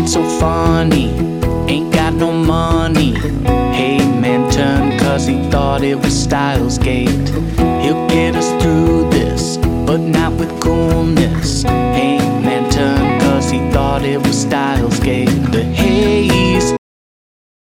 so funny, ain't got no money. Hey man, turn, cause he thought it was Styles Gate. He'll get us through this, but not with coolness. Hey man, turn, cause he thought it was Styles Gate. The hey